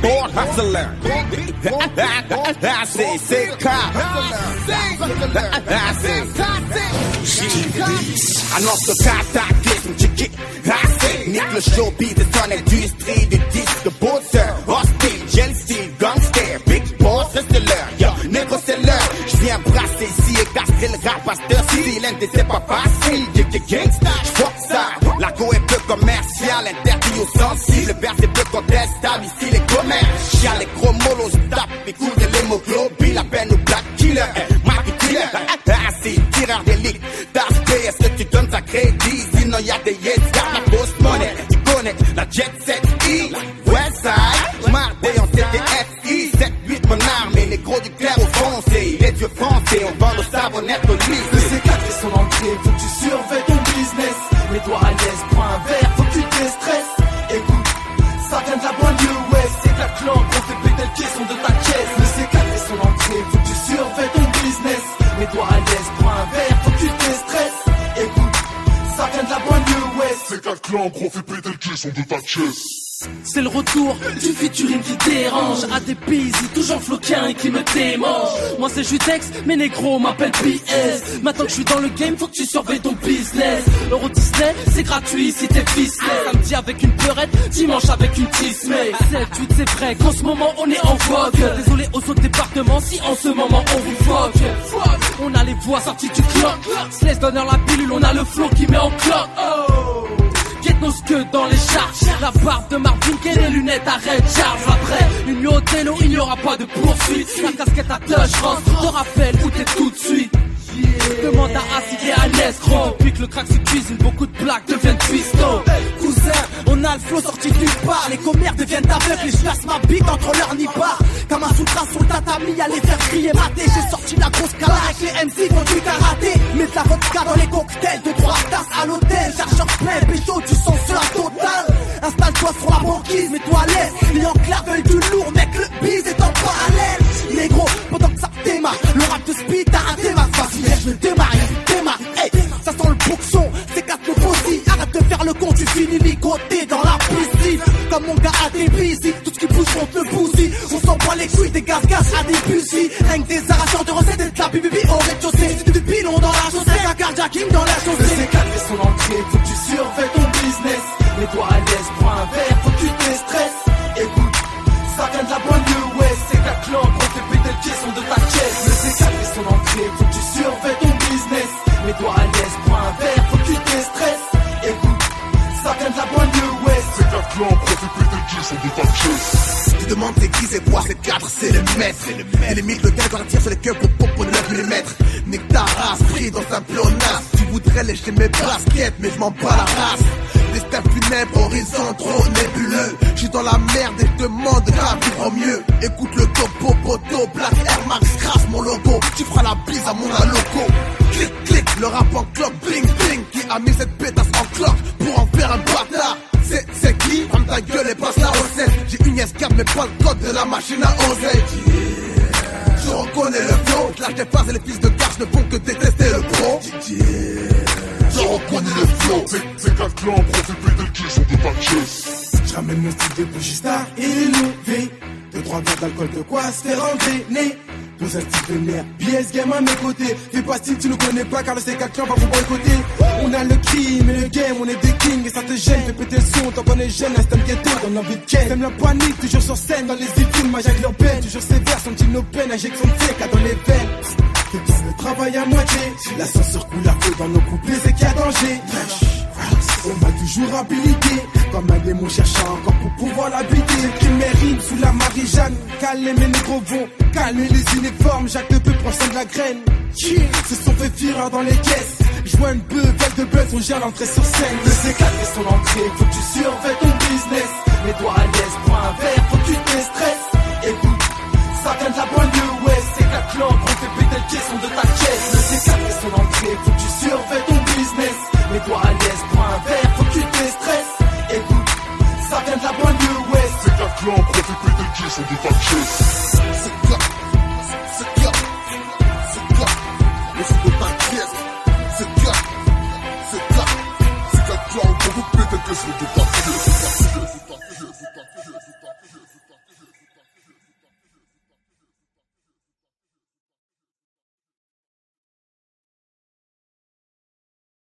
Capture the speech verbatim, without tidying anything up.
born hustler. C'est, c'est car. Annonce le cataclysme, check it. Nique le showbiz de son industrie du disque de bosseur. Hostile, gel style, gangster, big boss, c'est l'heure. Yo, négro c'est l'heure. J'viens brasser ici et castrer le rap pasteur. Si l'N T c'est pas facile, j'ai que gangsta, j'fuck ça. La go est peu commerciale, interdit aux sensibles. Vers c'est peu contestable, ici les commerciales. Les gros molos tapent, écoute de l'hémoglobine. La peine au black killer, market killer. C'est tireur d'élite, d'aspect, est-ce que tu donnes sa crédit? Sinon y'a des yes, y'a la fausse monnaie. Tu connais la jet set E, Westside, Mardé en C T F I, sept huit mon armée, les gros du clair au foncé, les dieux français, on vend nos savonnettes au lycée. Le C quatre et son entrée, faut que tu surveilles ton business. Mets-toi à l'aise, prends un verre, faut que tu déstresses. Écoute, ça vient de la banlieue ouest, c'est quatre clans qu'on fait péter le caisson de ta caisse. Le C quatre et son entrée, faut que tu surveilles ton business. Mets-toi à l'aise, prends un verre, faut que tu déstresses. Écoute, ça vient de la banlieue ouest. C'est quatre clans qu'on fait péter le caisson de ta caisse. C'est le retour du featuring qui dérange. A des pays toujours floquin et qui me démange. Moi c'est Jutex, mes négros m'appellent P S. Maintenant que je suis dans le game, faut que tu surveilles ton business. Euro Disney, c'est gratuit si t'es ficelé. Samedi avec une pleurette, dimanche avec une tismée. sept huit c'est vrai qu'en ce moment on est en vogue. Désolé aux autres départements si en ce moment on vous fuck. On a les voix sorties du clock. Se laisse donner la pilule, on a le flow qui met en clock. Oh, get nos queues dans les charges. La barbe de Marvin Gaye, les lunettes à Red Charge. Après une nuit au télo, il n'y aura pas de poursuite. La casquette à touch rose te rappelle où t'es tout de suite. Yeah. Demande à Acid et à Nescro. Depuis que le crack se cuisine, beaucoup de blagues deviennent twisto. Cousin, on a le flow sorti de nulle part. Les commères deviennent aveugles et je place ma bite entre leurs nippes. Comme un soutra sur le tatami, à les faire crier maté. J'ai sorti la grosse cala avec les M C, font du karaté. Mets de la vodka dans les cocktails, deux trois tasses à l'hôtel. Chargeur plein, pécho, tu sens sur la totale. Installe-toi sur la banquise, mets-toi à l'aise. Les enclaves veulent du lourd, mec, le bise est en parallèle. Négro, pendant que ça démarre, le rap de speed, t'as raté ma face. Hier, je démarre, je démarre, hey, ça sent le boxon, c'est quatre le bossy. Arrête de faire le con, tu finis ligoté dans la piscine. Comme mon gars a des busy, tout ce qui bouge contre le bousy. On s'envoie les couilles des gaz-gaz à des busy. Rien que des arracheurs de recettes et de la bibibi au rez-de-chaussée. Du pilon dans la chaussée, un carjacking dans la chaussée. Le C quatre fait son entrée, faut que tu surveilles ton business. Mets-toi à l'aise, prends un verre, faut que tu déstresses. Écoute, ça vient de la banlieue ouest, c'est quatre clans qu'on fait péter le caisson de ta caisse. Le C quatre fait son entrée, faut que tu surveilles ton business. Mets-toi à l'aise, prends un verre, faut que tu déstresses. Écoute, ça vient de la banlieue ouest, c'est quatre clans qu'on fait péter le caisson de ta caisse. Tu demandes c'est qui, c'est quoi, c'est quatre, c'est le maître. Et limite le territoire tire sur les queues pour pop pour ne plus les mettre. Nique ta race, pris dans un pléonasme. Tu voudrais lécher mes baskets, mais je m'en bats la race. Des steppes funèbres, horizon trop nébuleux. J'suis dans la merde et je demande à vivre mieux. Écoute le topo, poto, Black Air Max, crasse mon logo. Tu feras la bise à mon aloco. Clic, clic, le rap en cloque, bling, bling. Qui a mis cette pétasse en cloque pour en faire un bâtard? C'est, c'est qui? Ferme ta gueule et passe la recette. J'ai une escape mais pas le code de la machine à oseille. Yeah. Je reconnais le flow. Lâche des phases et les fils de cash ne font que détester le pro. Yeah. Je reconnais le flow. C'est, c'est quatre clans qu'on fait péter le caisson de ta caisse. J'ramène mon style de bougistar élevé. Deux, trois verres d'alcool de quoi se faire engrainer. Dans un style de nerf, B S game à mes côtés. Fais pas style, tu nous connais pas car le C quatre clans va vous boycotter. On a le crime et le game, on est des kings et ça te gêne. Fais péter le son tant qu'on est jeune, instant ghetto, dans l'envie de ken. T'aimes la panique, toujours sur scène, dans les films, Jacques leur peine. Toujours sévère, sans dire nos peines, injection de C K dans les veines. Fais bien le travail à moitié. L'ascenseur coule à feu dans nos couplets, c'est qu'il y a danger. On m'a toujours habilité. Comme un démon cherchant encore pour pouvoir l'habiter. J'écris mes rimes sous la Marie-Jeanne. Calmer mes négros vont calmer les uniformes. Jacques de peu prend de la graine. Yeah. Se sont fait fureur dans les caisses. Joins une beuh, belle de buzz, on gère l'entrée sur scène. Le C quatre fait son entrée, faut que tu surveilles ton business. Mets-toi à l'aise, prends un verre, faut que tu déstresses. Écoute, ça vient de la banlieue ouest. C'est quatre clans qu'on fait péter le caisson de ta caisse. Le C quatre fait son entrée, faut que tu surveilles ton business. Mets-toi à l'aise, prends un verre, faut que tu déstresses. Écoute, ça vient de la banlieue ouest. C'est quatre clans qu'on fait péter le caisson de ta caisse.